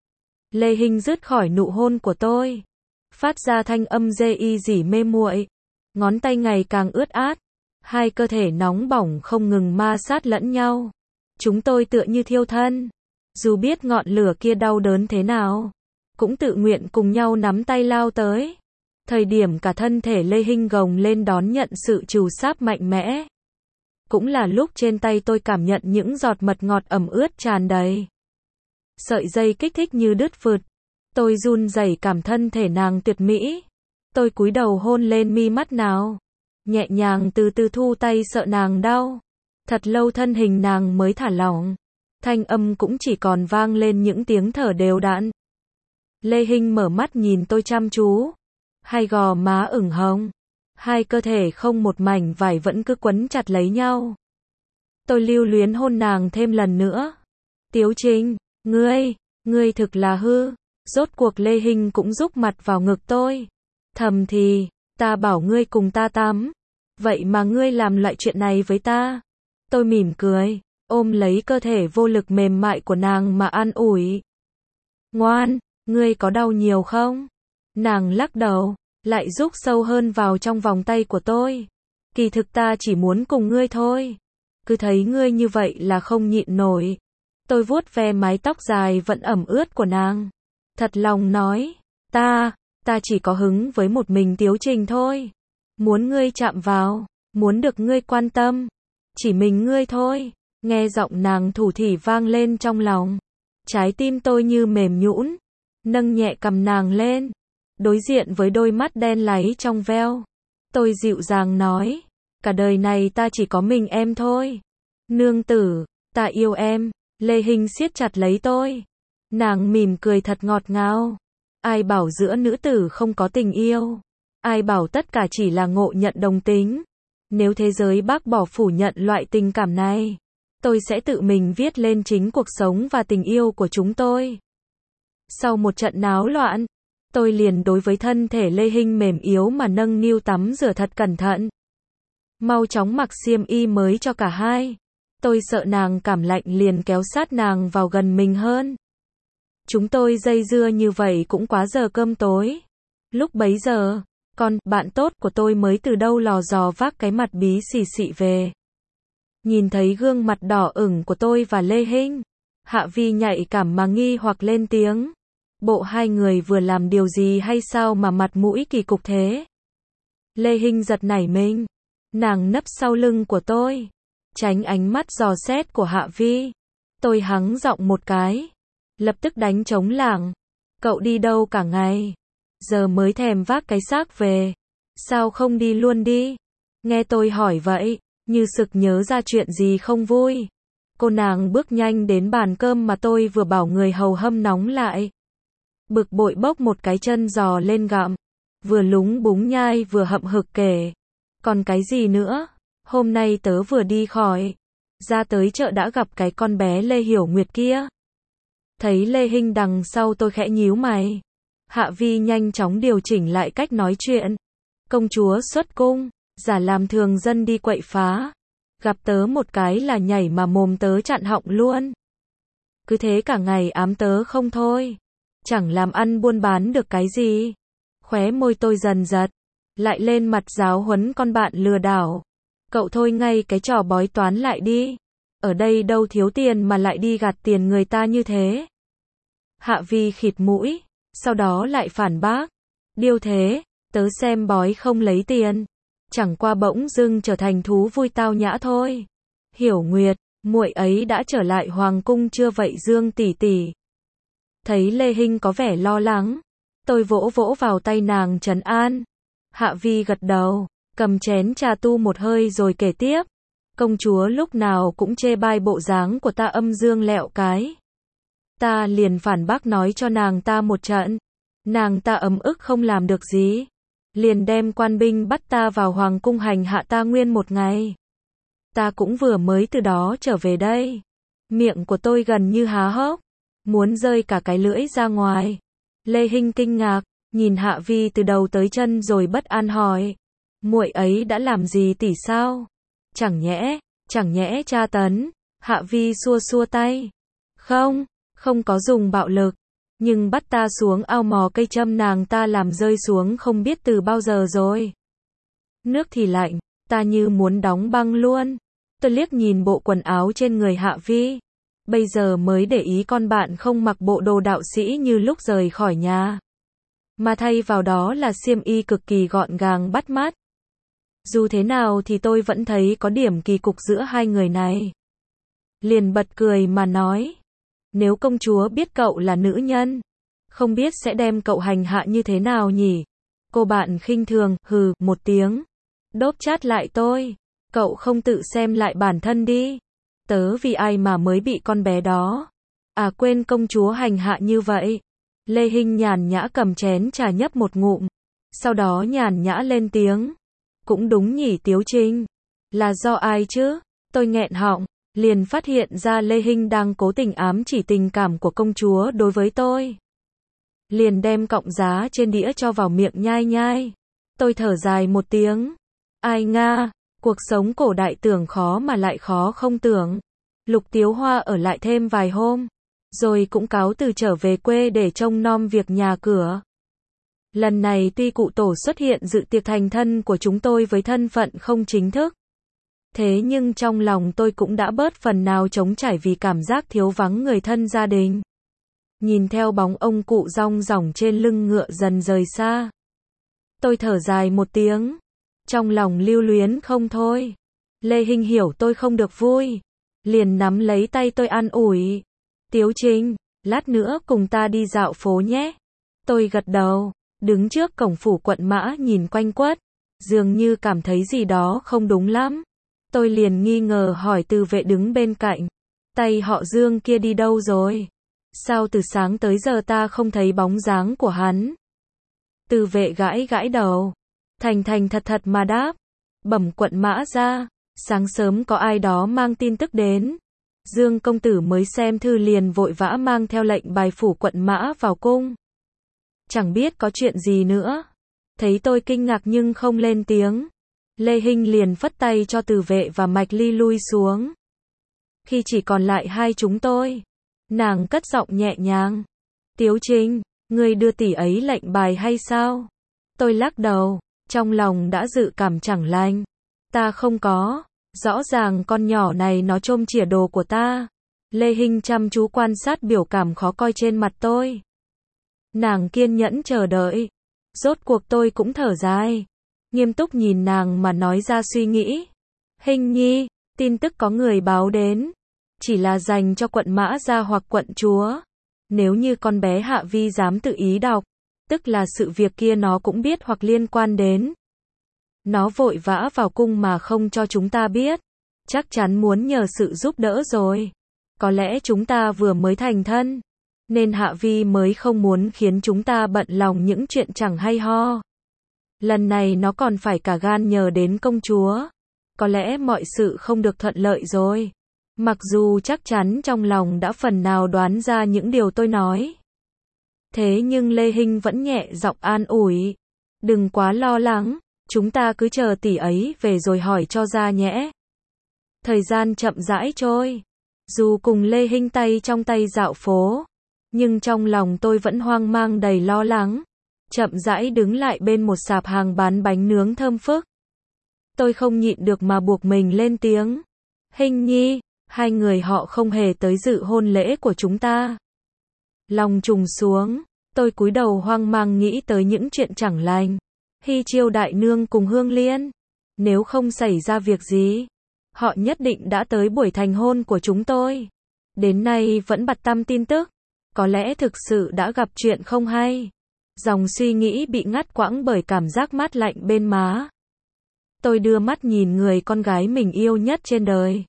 Lê Hinh dứt khỏi nụ hôn của tôi, phát ra thanh âm dê y dỉ mê muội. Ngón tay ngày càng ướt át, hai cơ thể nóng bỏng không ngừng ma sát lẫn nhau. Chúng tôi tựa như thiêu thân, dù biết ngọn lửa kia đau đớn thế nào, cũng tự nguyện cùng nhau nắm tay lao tới. Thời điểm cả thân thể Lê Hinh gồng lên đón nhận sự trù sáp mạnh mẽ. Cũng là lúc trên tay tôi cảm nhận những giọt mật ngọt ẩm ướt tràn đầy. Sợi dây kích thích như đứt phượt. Tôi run rẩy cảm thân thể nàng tuyệt mỹ. Tôi cúi đầu hôn lên mi mắt nào. Nhẹ nhàng từ từ thu tay sợ nàng đau. Thật lâu thân hình nàng mới thả lỏng. Thanh âm cũng chỉ còn vang lên những tiếng thở đều đặn. Lê Hinh mở mắt nhìn tôi chăm chú. Hai gò má ửng hồng. Hai cơ thể không một mảnh vải vẫn cứ quấn chặt lấy nhau. Tôi lưu luyến hôn nàng thêm lần nữa. Tiếu Trinh, ngươi, ngươi thực là hư. Rốt cuộc Lê Hinh cũng rúc mặt vào ngực tôi. Thầm thì, ta bảo ngươi cùng ta tắm. Vậy mà ngươi làm loại chuyện này với ta. Tôi mỉm cười, ôm lấy cơ thể vô lực mềm mại của nàng mà an ủi. Ngoan, ngươi có đau nhiều không? Nàng lắc đầu, lại rúc sâu hơn vào trong vòng tay của tôi. Kỳ thực ta chỉ muốn cùng ngươi thôi. Cứ thấy ngươi như vậy là không nhịn nổi. Tôi vuốt ve mái tóc dài vẫn ẩm ướt của nàng. Thật lòng nói, ta, ta chỉ có hứng với một mình Tiếu Trình thôi. Muốn ngươi chạm vào, muốn được ngươi quan tâm. Chỉ mình ngươi thôi. Nghe giọng nàng thủ thỉ vang lên trong lòng. Trái tim tôi như mềm nhũn, nâng nhẹ cầm nàng lên. Đối diện với đôi mắt đen láy trong veo. Tôi dịu dàng nói, cả đời này ta chỉ có mình em thôi. Nương tử, ta yêu em. Lê Hinh siết chặt lấy tôi. Nàng mỉm cười thật ngọt ngào. Ai bảo giữa nữ tử không có tình yêu? Ai bảo tất cả chỉ là ngộ nhận đồng tính? Nếu thế giới bác bỏ phủ nhận loại tình cảm này, tôi sẽ tự mình viết lên chính cuộc sống và tình yêu của chúng tôi. Sau một trận náo loạn, tôi liền đối với thân thể Lê Hinh mềm yếu mà nâng niu tắm rửa thật cẩn thận. Mau chóng mặc xiêm y mới cho cả hai. Tôi sợ nàng cảm lạnh liền kéo sát nàng vào gần mình hơn. Chúng tôi dây dưa như vậy cũng quá giờ cơm tối. Lúc bấy giờ, con bạn tốt của tôi mới từ đâu lò dò vác cái mặt bí xì xị về. Nhìn thấy gương mặt đỏ ửng của tôi và Lê Hinh, Hạ Vi nhạy cảm mà nghi hoặc lên tiếng. Bộ hai người vừa làm điều gì hay sao mà mặt mũi kỳ cục thế? Lê Hinh giật nảy mình. Nàng nấp sau lưng của tôi, tránh ánh mắt dò xét của Hạ Vi. Tôi hắng giọng một cái, lập tức đánh trống lảng. Cậu đi đâu cả ngày? Giờ mới thèm vác cái xác về. Sao không đi luôn đi? Nghe tôi hỏi vậy, như sực nhớ ra chuyện gì không vui. Cô nàng bước nhanh đến bàn cơm mà tôi vừa bảo người hầu hâm nóng lại. Bực bội bốc một cái chân giò lên gặm. Vừa lúng búng nhai vừa hậm hực kể. Còn cái gì nữa? Hôm nay tớ vừa đi khỏi. Ra tới chợ đã gặp cái con bé Lê Hiểu Nguyệt kia. Thấy Lê Hinh đằng sau tôi khẽ nhíu mày. Hạ Vi nhanh chóng điều chỉnh lại cách nói chuyện. Công chúa xuất cung, giả làm thường dân đi quậy phá. Gặp tớ một cái là nhảy mà mồm tớ chặn họng luôn. Cứ thế cả ngày ám tớ không thôi. Chẳng làm ăn buôn bán được cái gì. Khóe môi tôi dần giật. Lại lên mặt giáo huấn con bạn lừa đảo. Cậu thôi ngay cái trò bói toán lại đi. Ở đây đâu thiếu tiền mà lại đi gạt tiền người ta như thế. Hạ Vi khịt mũi, sau đó lại phản bác. Điêu thế, tớ xem bói không lấy tiền. Chẳng qua bỗng dưng trở thành thú vui tao nhã thôi. Hiểu Nguyệt, muội ấy đã trở lại hoàng cung chưa vậy Dương tỷ tỷ? Thấy Lê Hinh có vẻ lo lắng, tôi vỗ vỗ vào tay nàng trấn an. Hạ Vi gật đầu, cầm chén trà tu một hơi rồi kể tiếp. Công chúa lúc nào cũng chê bai bộ dáng của ta âm dương lẹo cái. Ta liền phản bác nói cho nàng ta một trận. Nàng ta ấm ức không làm được gì. Liền đem quan binh bắt ta vào hoàng cung hành hạ ta nguyên một ngày. Ta cũng vừa mới từ đó trở về đây. Miệng của tôi gần như há hốc, muốn rơi cả cái lưỡi ra ngoài. Lê Hinh kinh ngạc, nhìn Hạ Vi từ đầu tới chân rồi bất an hỏi. Muội ấy đã làm gì tỷ sao? Chẳng nhẽ, chẳng nhẽ tra tấn. Hạ Vi xua xua tay. Không, không có dùng bạo lực. Nhưng bắt ta xuống ao mò cây châm nàng ta làm rơi xuống không biết từ bao giờ rồi. Nước thì lạnh, ta như muốn đóng băng luôn. Tôi liếc nhìn bộ quần áo trên người Hạ Vi. Bây giờ mới để ý con bạn không mặc bộ đồ đạo sĩ như lúc rời khỏi nhà. Mà thay vào đó là xiêm y cực kỳ gọn gàng bắt mắt. Dù thế nào thì tôi vẫn thấy có điểm kỳ cục giữa hai người này. Liền bật cười mà nói. Nếu công chúa biết cậu là nữ nhân, không biết sẽ đem cậu hành hạ như thế nào nhỉ? Cô bạn khinh thường, hừ, một tiếng. Đốp chát lại tôi. Cậu không tự xem lại bản thân đi. Tớ vì ai mà mới bị con bé đó. À quên công chúa hành hạ như vậy. Lê Hinh nhàn nhã cầm chén trà nhấp một ngụm. Sau đó nhàn nhã lên tiếng. Cũng đúng nhỉ Tiếu Trinh. Là do ai chứ? Tôi nghẹn họng. Liền phát hiện ra Lê Hinh đang cố tình ám chỉ tình cảm của công chúa đối với tôi. Liền đem cọng giá trên đĩa cho vào miệng nhai nhai. Tôi thở dài một tiếng. Ai nga, cuộc sống cổ đại tưởng khó mà lại khó không tưởng. Lục Tiếu Hoa ở lại thêm vài hôm, rồi cũng cáo từ trở về quê để trông nom việc nhà cửa. Lần này tuy cụ tổ xuất hiện dự tiệc thành thân của chúng tôi với thân phận không chính thức. Thế nhưng trong lòng tôi cũng đã bớt phần nào trống trải vì cảm giác thiếu vắng người thân gia đình. Nhìn theo bóng ông cụ rong ròng trên lưng ngựa dần rời xa. Tôi thở dài một tiếng. Trong lòng lưu luyến không thôi. Lê Hinh hiểu tôi không được vui. Liền nắm lấy tay tôi an ủi. Tiếu Trinh, lát nữa cùng ta đi dạo phố nhé. Tôi gật đầu, đứng trước cổng phủ quận Mã nhìn quanh quất. Dường như cảm thấy gì đó không đúng lắm. Tôi liền nghi ngờ hỏi Từ Vệ đứng bên cạnh. Tay họ Dương kia đi đâu rồi? Sao từ sáng tới giờ ta không thấy bóng dáng của hắn? Từ Vệ gãi gãi đầu. Thành thành thật thật mà đáp. Bẩm quận Mã ra. Sáng sớm có ai đó mang tin tức đến. Dương công tử mới xem thư liền vội vã mang theo lệnh bài phủ quận Mã vào cung. Chẳng biết có chuyện gì nữa. Thấy tôi kinh ngạc nhưng không lên tiếng. Lê Hinh liền phất tay cho Từ Vệ và Mạch Ly lui xuống. Khi chỉ còn lại hai chúng tôi, nàng cất giọng nhẹ nhàng. Tiếu Trinh, ngươi đưa tỷ ấy lệnh bài hay sao? Tôi lắc đầu, trong lòng đã dự cảm chẳng lành. Ta không có, rõ ràng con nhỏ này nó trôm chỉa đồ của ta. Lê Hinh chăm chú quan sát biểu cảm khó coi trên mặt tôi. Nàng kiên nhẫn chờ đợi. Rốt cuộc tôi cũng thở dài. Nghiêm túc nhìn nàng mà nói ra suy nghĩ. Hinh nhi, tin tức có người báo đến. Chỉ là dành cho quận Mã Gia hoặc quận chúa. Nếu như con bé Hạ Vi dám tự ý đọc, tức là sự việc kia nó cũng biết hoặc liên quan đến. Nó vội vã vào cung mà không cho chúng ta biết. Chắc chắn muốn nhờ sự giúp đỡ rồi. Có lẽ chúng ta vừa mới thành thân. Nên Hạ Vi mới không muốn khiến chúng ta bận lòng những chuyện chẳng hay ho. Lần này nó còn phải cả gan nhờ đến công chúa. Có lẽ mọi sự không được thuận lợi rồi. Mặc dù chắc chắn trong lòng đã phần nào đoán ra những điều tôi nói. Thế nhưng Lê Hinh vẫn nhẹ giọng an ủi. Đừng quá lo lắng, chúng ta cứ chờ tỷ ấy về rồi hỏi cho ra nhẽ. Thời gian chậm rãi trôi. Dù cùng Lê Hinh tay trong tay dạo phố, nhưng trong lòng tôi vẫn hoang mang đầy lo lắng. Chậm rãi đứng lại bên một sạp hàng bán bánh nướng thơm phức. Tôi không nhịn được mà buộc mình lên tiếng. Hinh nhi, hai người họ không hề tới dự hôn lễ của chúng ta. Lòng trùng xuống, tôi cúi đầu hoang mang nghĩ tới những chuyện chẳng lành. Hy Chiêu đại nương cùng Hương Liên, nếu không xảy ra việc gì, họ nhất định đã tới buổi thành hôn của chúng tôi. Đến nay vẫn bặt tăm tin tức, có lẽ thực sự đã gặp chuyện không hay. Dòng suy nghĩ bị ngắt quãng bởi cảm giác mát lạnh bên má. Tôi đưa mắt nhìn người con gái mình yêu nhất trên đời.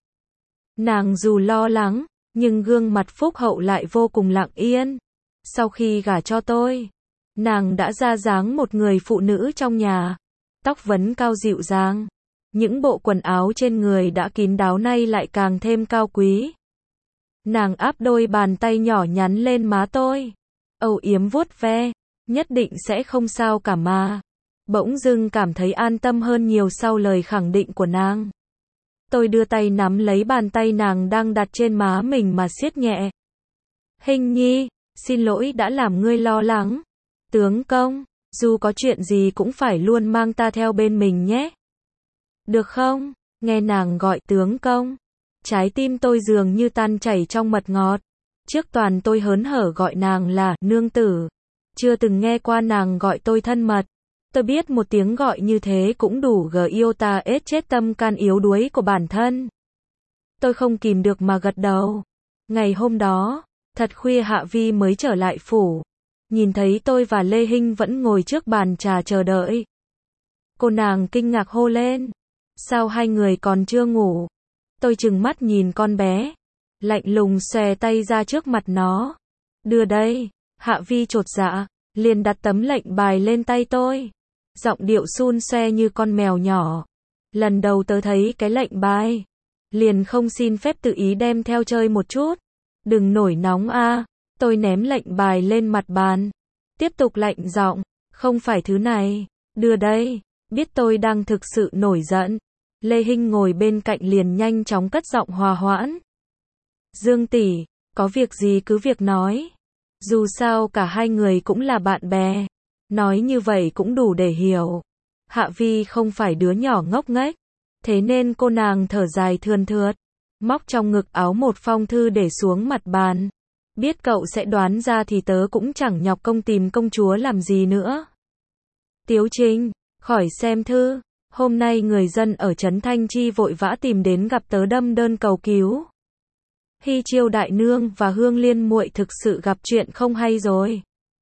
Nàng dù lo lắng, nhưng gương mặt phúc hậu lại vô cùng lặng yên. Sau khi gả cho tôi, nàng đã ra dáng một người phụ nữ trong nhà. Tóc vấn cao dịu dàng, Những bộ quần áo trên người đã kín đáo nay lại càng thêm cao quý. Nàng áp đôi bàn tay nhỏ nhắn lên má tôi, âu yếm vuốt ve, nhất định sẽ không sao cả mà. Bỗng dưng cảm thấy an tâm hơn nhiều sau lời khẳng định của nàng. Tôi đưa tay nắm lấy bàn tay nàng đang đặt trên má mình mà siết nhẹ. Hình nhi, xin lỗi đã làm ngươi lo lắng. Tướng công, dù có chuyện gì cũng phải luôn mang ta theo bên mình nhé. Được không? Nghe nàng gọi tướng công, trái tim tôi dường như tan chảy trong mật ngọt. Trước toàn tôi hớn hở gọi nàng là nương tử, chưa từng nghe qua nàng gọi tôi thân mật. Tôi biết một tiếng gọi như thế cũng đủ gờ yêu ta ết chết tâm can yếu đuối của bản thân. Tôi không kìm được mà gật đầu. Ngày hôm đó, thật khuya Hạ Vi mới trở lại phủ. Nhìn thấy tôi và Lê Hinh vẫn ngồi trước bàn trà chờ đợi. Cô nàng kinh ngạc hô lên. Sao hai người còn chưa ngủ? Tôi trừng mắt nhìn con bé, lạnh lùng xòe tay ra trước mặt nó. Đưa đây. Hạ Vi chột dạ, liền đặt tấm lệnh bài lên tay tôi. Giọng điệu xun xoe như con mèo nhỏ. Lần đầu tớ thấy cái lệnh bài, liền không xin phép tự ý đem theo chơi một chút. Đừng nổi nóng a. Tôi ném lệnh bài lên mặt bàn, tiếp tục lạnh giọng, không phải thứ này, đưa đây. Biết tôi đang thực sự nổi giận, Lê Hinh ngồi bên cạnh liền nhanh chóng cất giọng hòa hoãn. Dương tỷ, có việc gì cứ việc nói. Dù sao cả hai người cũng là bạn bè, nói như vậy cũng đủ để hiểu. Hạ Vi không phải đứa nhỏ ngốc nghếch, thế nên cô nàng thở dài thườn thượt, móc trong ngực áo một phong thư để xuống mặt bàn. Biết cậu sẽ đoán ra thì tớ cũng chẳng nhọc công tìm công chúa làm gì nữa. Tiếu Trinh, khỏi xem thư, hôm nay người dân ở trấn Thanh Chi vội vã tìm đến gặp tớ đâm đơn cầu cứu. Hy Chiêu đại nương và Hương Liên muội thực sự gặp chuyện không hay rồi.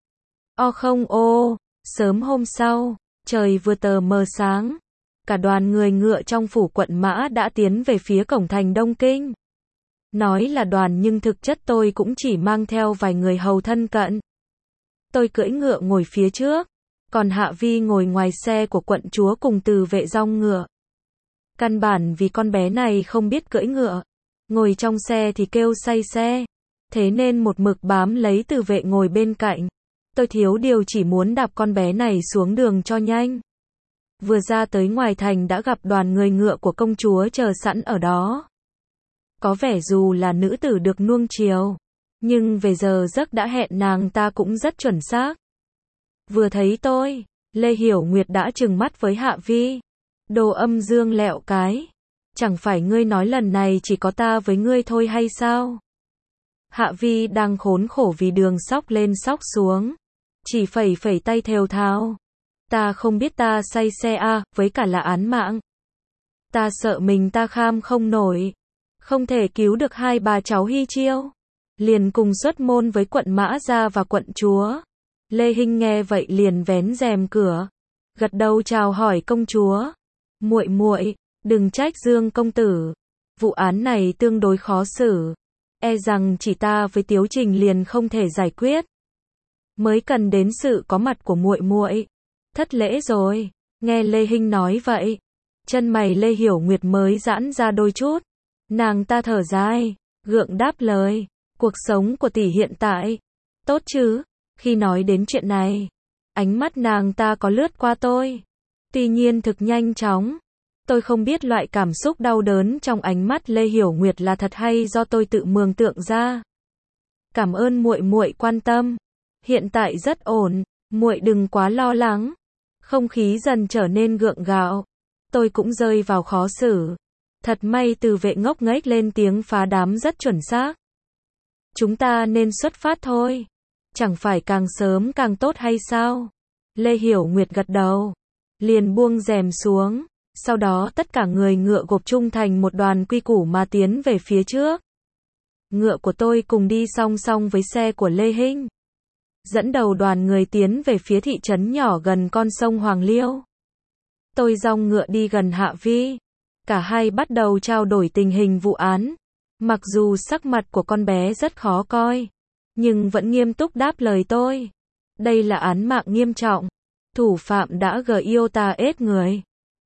O không ô, sớm hôm sau, trời vừa tờ mờ sáng, cả đoàn người ngựa trong phủ quận Mã đã tiến về phía cổng thành Đông Kinh. Nói là đoàn nhưng thực chất tôi cũng chỉ mang theo vài người hầu thân cận. Tôi cưỡi ngựa ngồi phía trước, còn Hạ Vi ngồi ngoài xe của quận chúa cùng từ vệ dong ngựa. Căn bản vì con bé này không biết cưỡi ngựa, ngồi trong xe thì kêu say xe, thế nên một mực bám lấy từ vệ ngồi bên cạnh. Tôi thiếu điều chỉ muốn đạp con bé này xuống đường cho nhanh. Vừa ra tới ngoài thành đã gặp đoàn người ngựa của công chúa chờ sẵn ở đó. Có vẻ dù là nữ tử được nuông chiều, nhưng về giờ giấc đã hẹn nàng ta cũng rất chuẩn xác. Vừa thấy tôi, Lê Hiểu Nguyệt đã trừng mắt với Hạ Vi. Đồ âm dương lẹo cái. Chẳng phải ngươi nói lần này chỉ có ta với ngươi thôi hay sao? Hạ Vi đang khốn khổ vì đường sóc lên sóc xuống, chỉ phẩy phẩy tay thều thào. Ta không biết ta say xe à, với cả là án mạng. Ta sợ mình ta kham không nổi, không thể cứu được hai bà cháu Hy Chiêu. Liền cùng xuất môn với quận Mã Gia và quận chúa. Lê Hinh nghe vậy liền vén rèm cửa, gật đầu chào hỏi công chúa. Muội muội, đừng trách Dương công tử. Vụ án này tương đối khó xử, e rằng chỉ ta với Tiếu Trình liền không thể giải quyết. Mới cần đến sự có mặt của muội muội. Thất lễ rồi. Nghe Lê Hinh nói vậy, chân mày Lê Hiểu Nguyệt mới giãn ra đôi chút. Nàng ta thở dài, gượng đáp lời, cuộc sống của tỷ hiện tại tốt chứ? Khi nói đến chuyện này, ánh mắt nàng ta có lướt qua tôi. Tuy nhiên thực nhanh chóng. Tôi không biết loại cảm xúc đau đớn trong ánh mắt Lê Hiểu Nguyệt là thật hay do tôi tự mường tượng ra. Cảm ơn muội muội quan tâm. Hiện tại rất ổn, muội đừng quá lo lắng. Không khí dần trở nên gượng gạo. Tôi cũng rơi vào khó xử. Thật may từ vệ ngốc nghếch lên tiếng phá đám rất chuẩn xác. Chúng ta nên xuất phát thôi. Chẳng phải càng sớm càng tốt hay sao? Lê Hiểu Nguyệt gật đầu, liền buông rèm xuống. Sau đó tất cả người ngựa gộp chung thành một đoàn quy củ mà tiến về phía trước. Ngựa của tôi cùng đi song song với xe của Lê Hinh, dẫn đầu đoàn người tiến về phía thị trấn nhỏ gần con sông Hoàng Liêu. Tôi dong ngựa đi gần Hạ Vi. Cả hai bắt đầu trao đổi tình hình vụ án. Mặc dù sắc mặt của con bé rất khó coi, nhưng vẫn nghiêm túc đáp lời tôi. Đây là án mạng nghiêm trọng. Thủ phạm đã gờ yêu ta ết người.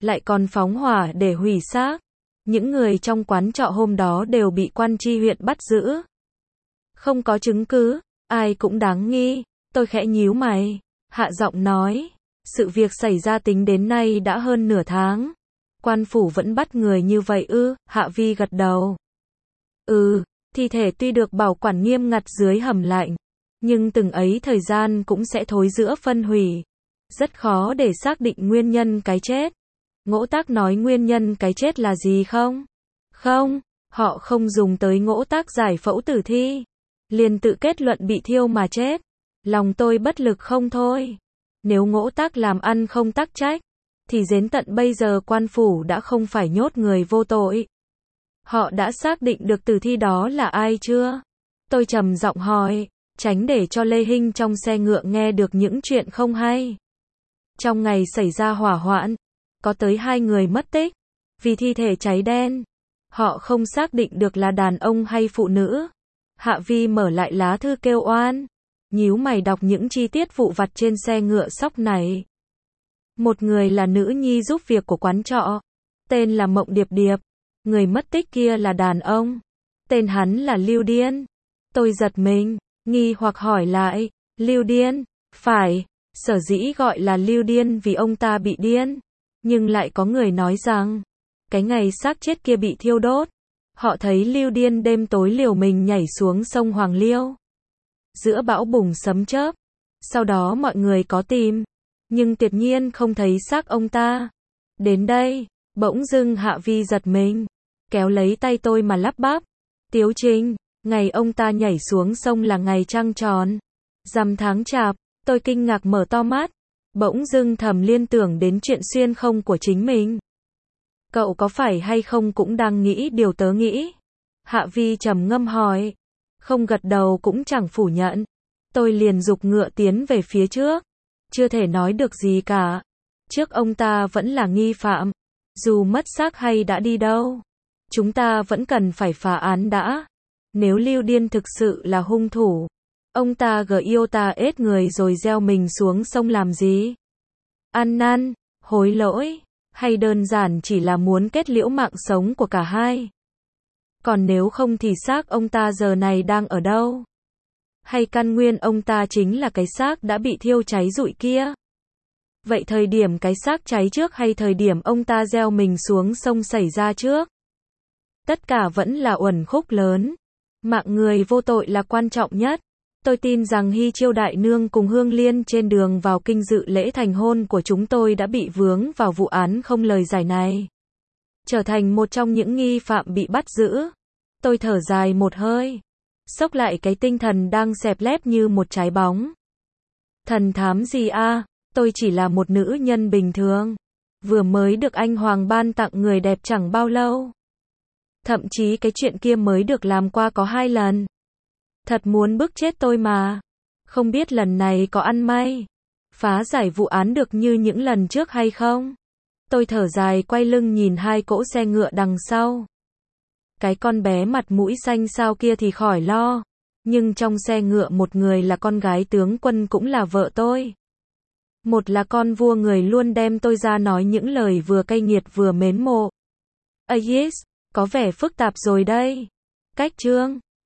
lại còn phóng hỏa để hủy xác. Những người trong quán trọ hôm đó đều bị quan tri huyện bắt giữ. Không có chứng cứ, ai cũng đáng nghi. Tôi khẽ nhíu mày, hạ giọng nói, sự việc xảy ra tính đến nay đã hơn nửa tháng. Quan phủ vẫn bắt người như vậy ư? Hạ Vi gật đầu. Ừ, thi thể tuy được bảo quản nghiêm ngặt dưới hầm lạnh, nhưng từng ấy thời gian cũng sẽ thối rữa phân hủy. Rất khó để xác định nguyên nhân cái chết. Ngỗ Tác nói nguyên nhân cái chết là gì không? Không, họ không dùng tới Ngỗ Tác giải phẫu tử thi. Liền tự kết luận bị thiêu mà chết. Lòng tôi bất lực không thôi. Nếu Ngỗ Tác làm ăn không tắc trách, thì đến tận bây giờ quan phủ đã không phải nhốt người vô tội. Họ đã xác định được tử thi đó là ai chưa? Tôi trầm giọng hỏi, tránh để cho Lê Hinh trong xe ngựa nghe được những chuyện không hay. Trong ngày xảy ra hỏa hoạn, có tới hai người mất tích, vì thi thể cháy đen. Họ không xác định được là đàn ông hay phụ nữ. Hạ Vi mở lại lá thư kêu oan, nhíu mày đọc những chi tiết vụ vặt trên xe ngựa sóc này. Một người là nữ nhi giúp việc của quán trọ, tên là Mộng Điệp Điệp. Người mất tích kia là đàn ông, tên hắn là Lưu Điên. Tôi giật mình, nghi hoặc hỏi lại, Lưu Điên? Phải, sở dĩ gọi là Lưu Điên vì ông ta bị điên. Nhưng lại có người nói rằng, cái ngày xác chết kia bị thiêu đốt, họ thấy Lưu Điên đêm tối liều mình nhảy xuống sông Hoàng Liêu. Giữa bão bùng sấm chớp. Sau đó mọi người có tìm, nhưng tuyệt nhiên không thấy xác ông ta. Đến đây, bỗng dưng Hạ Vi giật mình, kéo lấy tay tôi mà lắp bắp. Tiếu Trinh, ngày ông ta nhảy xuống sông là ngày trăng tròn, rằm tháng chạp. Tôi kinh ngạc mở to mắt, bỗng dưng thầm liên tưởng đến chuyện xuyên không của chính mình. Cậu có phải hay không cũng đang nghĩ điều tớ nghĩ? Hạ Vi trầm ngâm hỏi. Không gật đầu cũng chẳng phủ nhận. Tôi liền giục ngựa tiến về phía trước. Chưa thể nói được gì cả. Trước ông ta vẫn là nghi phạm. Dù mất xác hay đã đi đâu, chúng ta vẫn cần phải phá án đã. Nếu Lưu Điên thực sự là hung thủ, ông ta gờ yêu ta ết người rồi gieo mình xuống sông làm gì? Ăn năn, hối lỗi, hay đơn giản chỉ là muốn kết liễu mạng sống của cả hai? Còn nếu không thì xác ông ta giờ này đang ở đâu? Hay căn nguyên ông ta chính là cái xác đã bị thiêu cháy rụi kia? Vậy thời điểm cái xác cháy trước hay thời điểm ông ta gieo mình xuống sông xảy ra trước? Tất cả vẫn là uẩn khúc lớn. Mạng người vô tội là quan trọng nhất. Tôi tin rằng Hy Chiêu đại nương cùng Hương Liên trên đường vào kinh dự lễ thành hôn của chúng tôi đã bị vướng vào vụ án không lời giải này, trở thành một trong những nghi phạm bị bắt giữ. Tôi thở dài một hơi, xốc lại cái tinh thần đang xẹp lép như một trái bóng. Thần thám gì a? Tôi chỉ là một nữ nhân bình thường, vừa mới được anh Hoàng ban tặng người đẹp chẳng bao lâu. Thậm chí cái chuyện kia mới được làm qua có hai lần. Thật muốn bức chết tôi mà. Không biết lần này có ăn may phá giải vụ án được như những lần trước hay không? Tôi thở dài quay lưng nhìn hai cỗ xe ngựa đằng sau. Cái con bé mặt mũi xanh xao kia thì khỏi lo. Nhưng trong xe ngựa một người là con gái tướng quân cũng là vợ tôi. Một là con vua người luôn đem tôi ra nói những lời vừa cay nghiệt vừa mến mộ. A yes, có vẻ phức tạp rồi đây. Cách chương